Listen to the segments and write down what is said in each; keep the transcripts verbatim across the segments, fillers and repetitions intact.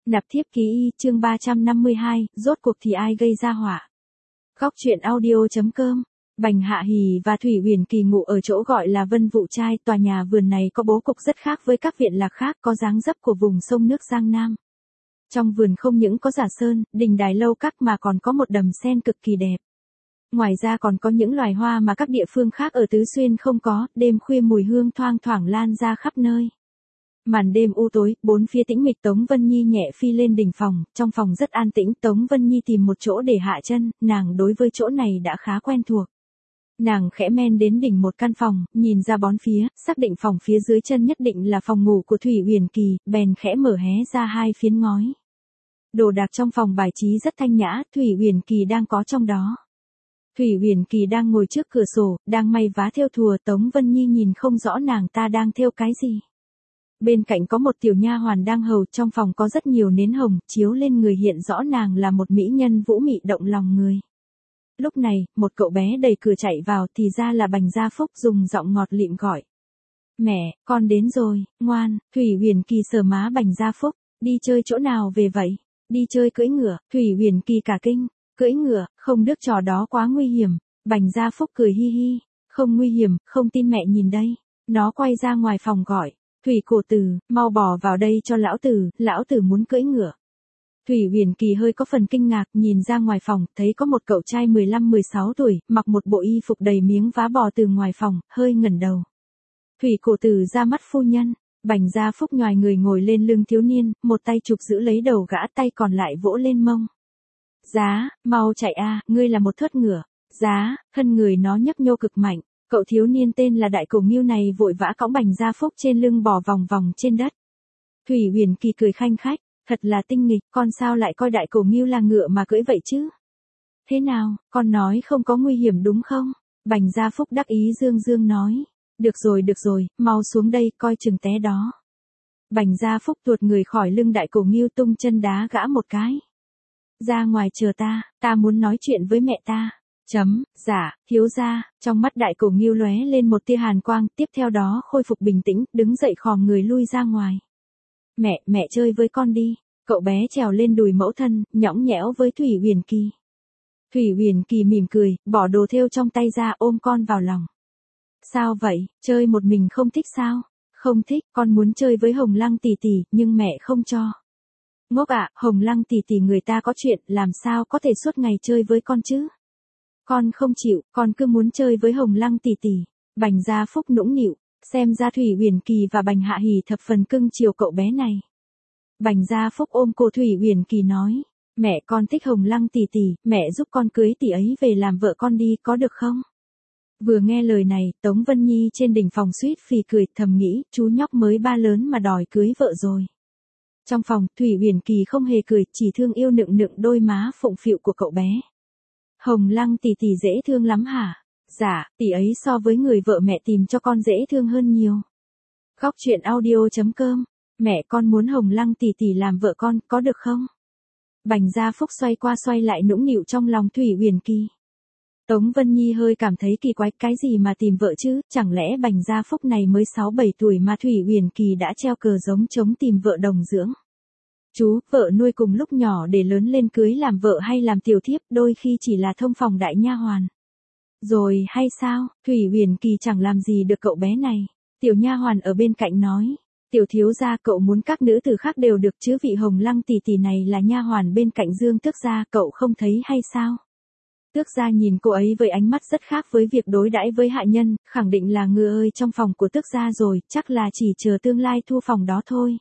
Nạp thiếp ký y chương ba trăm năm mươi hai, rốt cuộc thì ai gây ra họa. Góc truyện audio.com. Bành Hạ Hỉ và Thủy Huyền Kỳ ngụ ở chỗ gọi là Vân Vụ Trai, tòa nhà vườn này có bố cục rất khác với các viện lạc khác, có dáng dấp của vùng sông nước Giang Nam. Trong vườn không những có giả sơn, đình đài lâu các mà còn có một đầm sen cực kỳ đẹp. Ngoài ra còn có những loài hoa mà các địa phương khác ở Tứ Xuyên không có, đêm khuya mùi hương thoang thoảng lan ra khắp nơi. Màn đêm u tối, bốn phía tĩnh mịch, Tống Vân Nhi nhẹ phi lên đỉnh phòng, trong phòng rất an tĩnh, Tống Vân Nhi tìm một chỗ để hạ chân, nàng đối với chỗ này đã khá quen thuộc. Nàng khẽ men đến đỉnh một căn phòng, nhìn ra bốn phía, xác định phòng phía dưới chân nhất định là phòng ngủ của Thủy Huyền Kỳ, bèn khẽ mở hé ra hai phiến ngói. Đồ đạc trong phòng bài trí rất thanh nhã, Thủy Huyền Kỳ đang có trong đó. Thủy Huyền Kỳ đang ngồi trước cửa sổ, đang may vá thêu thùa, Tống Vân Nhi nhìn không rõ nàng ta đang thêu cái gì. Bên cạnh có một tiểu nha hoàn đang hầu, trong phòng có rất nhiều nến hồng, chiếu lên người hiện rõ nàng là một mỹ nhân vũ mị động lòng người. Lúc này, một cậu bé đẩy cửa chạy vào, thì ra là Bành Gia Phúc, dùng giọng ngọt lịm gọi. Mẹ, con đến rồi, ngoan. Thủy Huyền Kỳ sờ má Bành Gia Phúc, đi chơi chỗ nào về vậy? Đi chơi cưỡi ngựa. Thủy Huyền Kỳ cả kinh, cưỡi ngựa, không được, trò đó quá nguy hiểm. Bành Gia Phúc cười hi hi, không nguy hiểm, không tin mẹ nhìn đây. Nó quay ra ngoài phòng gọi. Thủy Cổ Tử, mau bò vào đây cho lão tử, lão tử muốn cưỡi ngựa. Thủy Huyền Kỳ hơi có phần kinh ngạc, nhìn ra ngoài phòng, thấy có một cậu trai mười lăm mười sáu tuổi, mặc một bộ y phục đầy miếng vá bò từ ngoài phòng, hơi ngẩng đầu. Thủy Cổ Tử ra mắt phu nhân. Bành Gia Phúc nhoài người ngồi lên lưng thiếu niên, một tay chụp giữ lấy đầu gã, tay còn lại vỗ lên mông. Giá, mau chạy a, ngươi là một thớt ngựa. Giá, thân người nó nhấp nhô cực mạnh. Cậu thiếu niên tên là Đại Cổ Nghiêu này vội vã cõng Bành Gia Phúc trên lưng bò vòng vòng trên đất. Thủy Huyền Kỳ cười khanh khách, thật là tinh nghịch, con sao lại coi Đại Cổ Nghiêu là ngựa mà cưỡi vậy chứ? Thế nào, con nói không có nguy hiểm đúng không? Bành Gia Phúc đắc ý dương dương nói. Được rồi được rồi, mau xuống đây, coi chừng té đó. Bành Gia Phúc tuột người khỏi lưng Đại Cổ Nghiêu, tung chân đá gã một cái. Ra ngoài chờ ta, ta muốn nói chuyện với mẹ ta. Chấm, dạ, thiếu gia. Trong mắt Đại Cổ Nghiêu lóe lên một tia hàn quang, tiếp theo đó khôi phục bình tĩnh, đứng dậy khom người lui ra ngoài. Mẹ, mẹ chơi với con đi. Cậu bé trèo lên đùi mẫu thân, nhõng nhẽo với Thủy Huyền Kỳ. Thủy Huyền Kỳ mỉm cười, bỏ đồ thêu trong tay ra, ôm con vào lòng. Sao vậy, chơi một mình không thích sao? Không thích, con muốn chơi với Hồng Lăng tỷ tỷ, nhưng mẹ không cho. Ngốc ạ, Hồng Lăng tỷ tỷ người ta có chuyện, làm sao có thể suốt ngày chơi với con chứ? Con không chịu, con cứ muốn chơi với Hồng Lăng tỷ tỷ. Bành Gia Phúc nũng nịu, xem ra Thủy Huyền Kỳ và Bành Hạ Hỉ thập phần cưng chiều cậu bé này. Bành Gia Phúc ôm cô Thủy Huyền Kỳ nói, mẹ con thích Hồng Lăng tỷ tỷ, mẹ giúp con cưới tỷ ấy về làm vợ con đi, có được không? Vừa nghe lời này, Tống Vân Nhi trên đỉnh phòng suýt phì cười, thầm nghĩ, chú nhóc mới ba lớn mà đòi cưới vợ rồi. Trong phòng, Thủy Huyền Kỳ không hề cười, chỉ thương yêu nựng nựng đôi má phụng phịu của cậu bé. Hồng Lăng tỷ tỷ dễ thương lắm hả? Dạ, tỷ ấy so với người vợ mẹ tìm cho con dễ thương hơn nhiều. Góc truyện audio.com. Mẹ con muốn Hồng Lăng tỷ tỷ làm vợ con, có được không? Bành Gia Phúc xoay qua xoay lại nũng nịu trong lòng Thủy Huyền Kỳ. Tống Vân Nhi hơi cảm thấy kỳ quái, cái gì mà tìm vợ chứ, chẳng lẽ Bành Gia Phúc này mới sáu bảy tuổi mà Thủy Huyền Kỳ đã treo cờ giống trống tìm vợ đồng dưỡng. Chú, vợ nuôi cùng lúc nhỏ để lớn lên cưới làm vợ hay làm tiểu thiếp, đôi khi chỉ là thông phòng đại nha hoàn. Rồi hay sao, Thủy Huyền Kỳ chẳng làm gì được cậu bé này. Tiểu nha hoàn ở bên cạnh nói, tiểu thiếu gia, cậu muốn các nữ tử khác đều được chứ, vị Hồng Lăng tỷ tỷ này là nha hoàn bên cạnh Dương Tước gia, cậu không thấy hay sao? Tước gia nhìn cô ấy với ánh mắt rất khác với việc đối đãi với hạ nhân, khẳng định là ngựa ơi trong phòng của Tước gia rồi, chắc là chỉ chờ tương lai thu phòng đó thôi.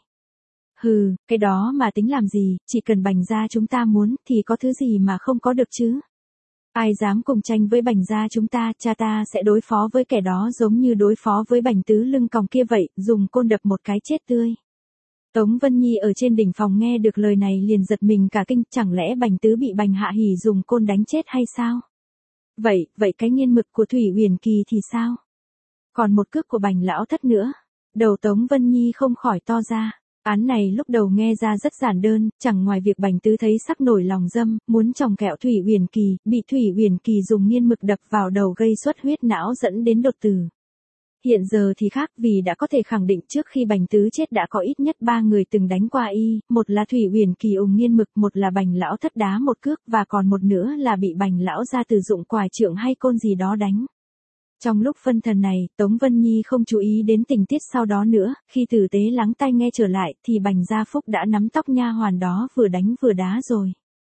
Hừ, cái đó mà tính làm gì, chỉ cần Bành gia chúng ta muốn, thì có thứ gì mà không có được chứ. Ai dám cùng tranh với Bành gia chúng ta, cha ta sẽ đối phó với kẻ đó giống như đối phó với Bành Tứ lưng còng kia vậy, dùng côn đập một cái chết tươi. Tống Vân Nhi ở trên đỉnh phòng nghe được lời này liền giật mình cả kinh, chẳng lẽ Bành Tứ bị Bành Hạ Hỉ dùng côn đánh chết hay sao? Vậy, vậy cái nghiên mực của Thủy Huyền Kỳ thì sao? Còn một cước của Bành lão thất nữa. Đầu Tống Vân Nhi không khỏi to ra. Án này lúc đầu nghe ra rất giản đơn, chẳng ngoài việc Bành Tứ thấy sắc nổi lòng dâm, muốn chồng kẹo Thủy Huyền Kỳ, bị Thủy Huyền Kỳ dùng nghiên mực đập vào đầu gây xuất huyết não dẫn đến đột tử. Hiện giờ thì khác vì đã có thể khẳng định trước khi Bành Tứ chết đã có ít nhất ba người từng đánh qua y, một là Thủy Huyền Kỳ ủng nghiên mực, một là Bành lão thất đá một cước và còn một nữa là bị Bành lão ra từ dụng quải trượng hay côn gì đó đánh. Trong lúc phân thần này, Tống Vân Nhi không chú ý đến tình tiết sau đó nữa, khi tử tế lắng tai nghe trở lại thì Bành Gia Phúc đã nắm tóc nha hoàn đó vừa đánh vừa đá rồi.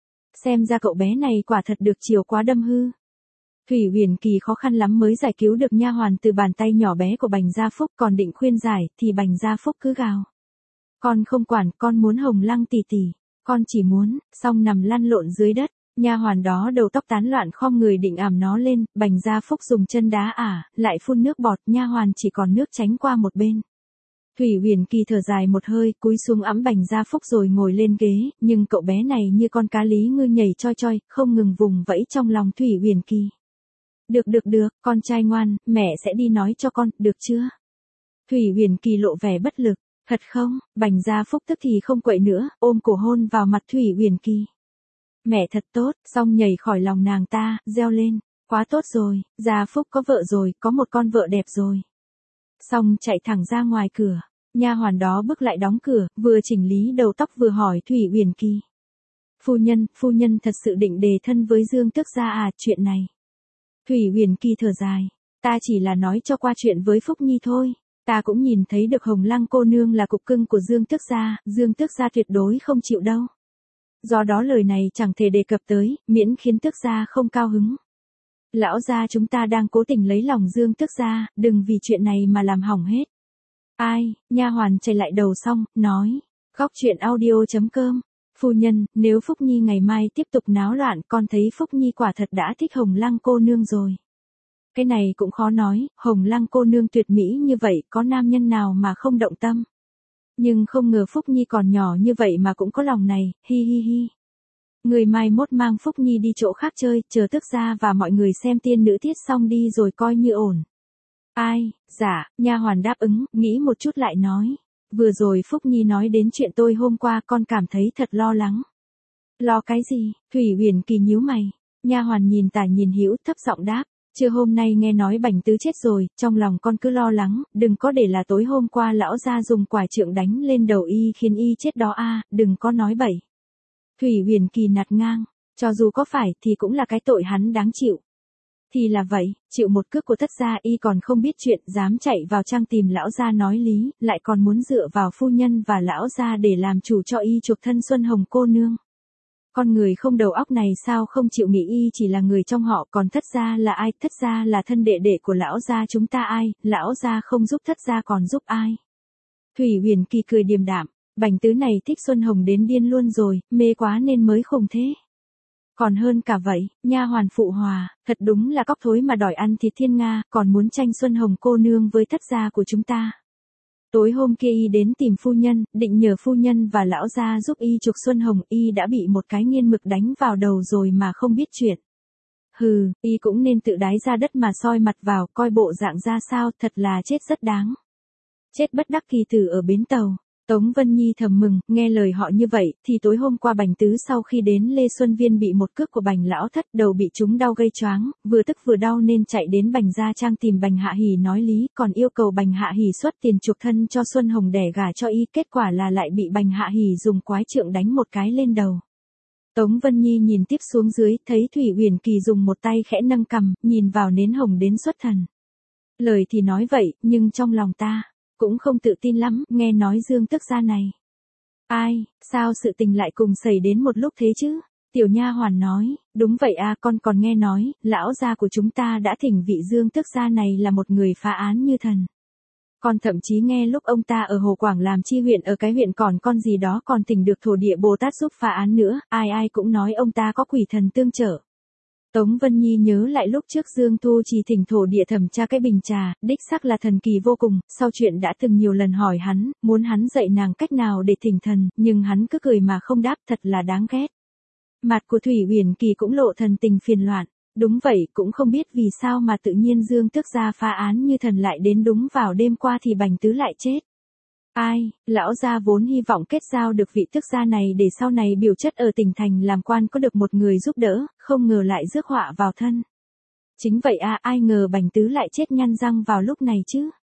Xem ra cậu bé này quả thật được chiều quá đâm hư. Thủy Huyền Kỳ khó khăn lắm mới giải cứu được nha hoàn từ bàn tay nhỏ bé của Bành Gia Phúc, còn định khuyên giải thì Bành Gia Phúc cứ gào. Con không quản, con muốn Hồng Lăng tỷ tỷ, con chỉ muốn, xong nằm lăn lộn dưới đất. Nha hoàn đó đầu tóc tán loạn khom người định ẵm nó lên, Bành Gia Phúc dùng chân đá ả, lại phun nước bọt, nha hoàn chỉ còn nước tránh qua một bên. Thủy Huyền Kỳ thở dài một hơi, cúi xuống ẵm Bành Gia Phúc rồi ngồi lên ghế, nhưng cậu bé này như con cá lý ngư nhảy choi choi, không ngừng vùng vẫy trong lòng Thủy Huyền Kỳ. Được được được, con trai ngoan, mẹ sẽ đi nói cho con, được chưa? Thủy Huyền Kỳ lộ vẻ bất lực, thật không? Bành Gia Phúc tức thì không quậy nữa, ôm cổ hôn vào mặt Thủy Huyền Kỳ. Mẹ thật tốt, xong nhảy khỏi lòng nàng ta, reo lên, quá tốt rồi, Gia Phúc có vợ rồi, có một con vợ đẹp rồi. Xong chạy thẳng ra ngoài cửa, nha hoàn đó bước lại đóng cửa, vừa chỉnh lý đầu tóc vừa hỏi Thủy Huyền Kỳ. Phu nhân, phu nhân thật sự định đề thân với Dương Tước gia à, chuyện này. Thủy Huyền Kỳ thở dài, ta chỉ là nói cho qua chuyện với Phúc Nhi thôi, ta cũng nhìn thấy được Hồng Lăng cô nương là cục cưng của Dương Tước gia, Dương Tước gia tuyệt đối không chịu đâu. Do đó lời này chẳng thể đề cập tới, miễn khiến Tước gia không cao hứng. Lão gia chúng ta đang cố tình lấy lòng Dương Tước gia, đừng vì chuyện này mà làm hỏng hết. Ai, nha hoàn chạy lại đầu xong, nói, khóc chuyện audio chấm com. Phu nhân, nếu Phúc Nhi ngày mai tiếp tục náo loạn, con thấy Phúc Nhi quả thật đã thích Hồng Lăng cô nương rồi. Cái này cũng khó nói, Hồng Lăng cô nương tuyệt mỹ như vậy, có nam nhân nào mà không động tâm. Nhưng không ngờ Phúc Nhi còn nhỏ như vậy mà cũng có lòng này, hi hi hi. Người mai mốt mang Phúc Nhi đi chỗ khác chơi, chờ Tước gia và mọi người xem tiên nữ tiết xong đi rồi coi như ổn. Ai, dạ, nha hoàn đáp ứng, nghĩ một chút lại nói. Vừa rồi Phúc Nhi nói đến chuyện tôi hôm qua, con cảm thấy thật lo lắng. Lo cái gì? Thủy Huyền Kỳ nhíu mày. Nha hoàn nhìn tả nhìn hữu, thấp giọng đáp. Chưa hôm nay nghe nói Bành Tứ chết rồi, trong lòng con cứ lo lắng, đừng có để là tối hôm qua lão gia dùng quải trượng đánh lên đầu y khiến y chết đó a, đừng có nói bậy. Thủy Huyền Kỳ nạt ngang, cho dù có phải thì cũng là cái tội hắn đáng chịu. Thì là vậy, chịu một cước của thất gia y còn không biết chuyện, dám chạy vào trang tìm lão gia nói lý, lại còn muốn dựa vào phu nhân và lão gia để làm chủ cho y chuộc thân Xuân Hồng cô nương. Con người không đầu óc này sao không chịu nghĩ y chỉ là người trong họ, còn thất gia là ai? Thất gia là thân đệ đệ của lão gia chúng ta ai, lão gia không giúp thất gia còn giúp ai? Thủy Huyền Kỳ cười điềm đạm, Bành Tứ này thích Xuân Hồng đến điên luôn rồi, mê quá nên mới khùng thế. Còn hơn cả vậy, nha hoàn phụ hòa, thật đúng là cóc thối mà đòi ăn thịt thiên nga, còn muốn tranh Xuân Hồng cô nương với thất gia của chúng ta. Tối hôm kia y đến tìm phu nhân, định nhờ phu nhân và lão gia giúp y chuộc Xuân Hồng, y đã bị một cái nghiên mực đánh vào đầu rồi mà không biết chuyện. Hừ, y cũng nên tự đái ra đất mà soi mặt vào, coi bộ dạng ra sao, thật là chết rất đáng. Chết bất đắc kỳ tử ở bến tàu. Tống Vân Nhi thầm mừng, nghe lời họ như vậy, thì tối hôm qua Bành Tứ sau khi đến Lê Xuân Viên bị một cước của Bành lão thất, đầu bị trúng đau gây choáng, vừa tức vừa đau nên chạy đến Bành gia trang tìm Bành Hạ Hỉ nói lý, còn yêu cầu Bành Hạ Hỉ xuất tiền chuộc thân cho Xuân Hồng đẻ gả cho y, kết quả là lại bị Bành Hạ Hỉ dùng quái trượng đánh một cái lên đầu. Tống Vân Nhi nhìn tiếp xuống dưới, thấy Thủy Huyền Kỳ dùng một tay khẽ nâng cằm, nhìn vào nến hồng đến xuất thần. Lời thì nói vậy, nhưng trong lòng ta cũng không tự tin lắm, nghe nói Dương Tước gia này. Ai, sao sự tình lại cùng xảy đến một lúc thế chứ? Tiểu nha hoàn nói, đúng vậy à, con còn nghe nói, lão gia của chúng ta đã thỉnh vị Dương Tước gia này là một người phá án như thần. Con thậm chí nghe lúc ông ta ở Hồ Quảng làm chi huyện ở cái huyện còn con gì đó còn thỉnh được thổ địa Bồ Tát giúp phá án nữa, ai ai cũng nói ông ta có quỷ thần tương trợ. Tống Vân Nhi nhớ lại lúc trước Dương Thu Trì thỉnh thổ địa thẩm tra cái bình trà, đích xác là thần kỳ vô cùng, sau chuyện đã từng nhiều lần hỏi hắn, muốn hắn dạy nàng cách nào để thỉnh thần, nhưng hắn cứ cười mà không đáp, thật là đáng ghét. Mặt của Thủy Huyền Kỳ cũng lộ thần tình phiền loạn, đúng vậy, cũng không biết vì sao mà tự nhiên Dương Tước gia phá án như thần lại đến đúng vào đêm qua thì Bành Tứ lại chết. Ai, lão gia vốn hy vọng kết giao được vị tước gia này để sau này biểu chất ở tỉnh thành làm quan có được một người giúp đỡ, không ngờ lại rước họa vào thân. Chính vậy à, ai ngờ Bành Tứ lại chết nhăn răng vào lúc này chứ.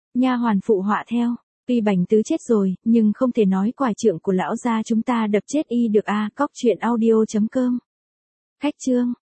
Nha hoàn phụ họa theo. Tuy Bành Tứ chết rồi, nhưng không thể nói quải trượng của lão gia chúng ta đập chết y được a. Cóc truyện audio chấm com. Khách chương.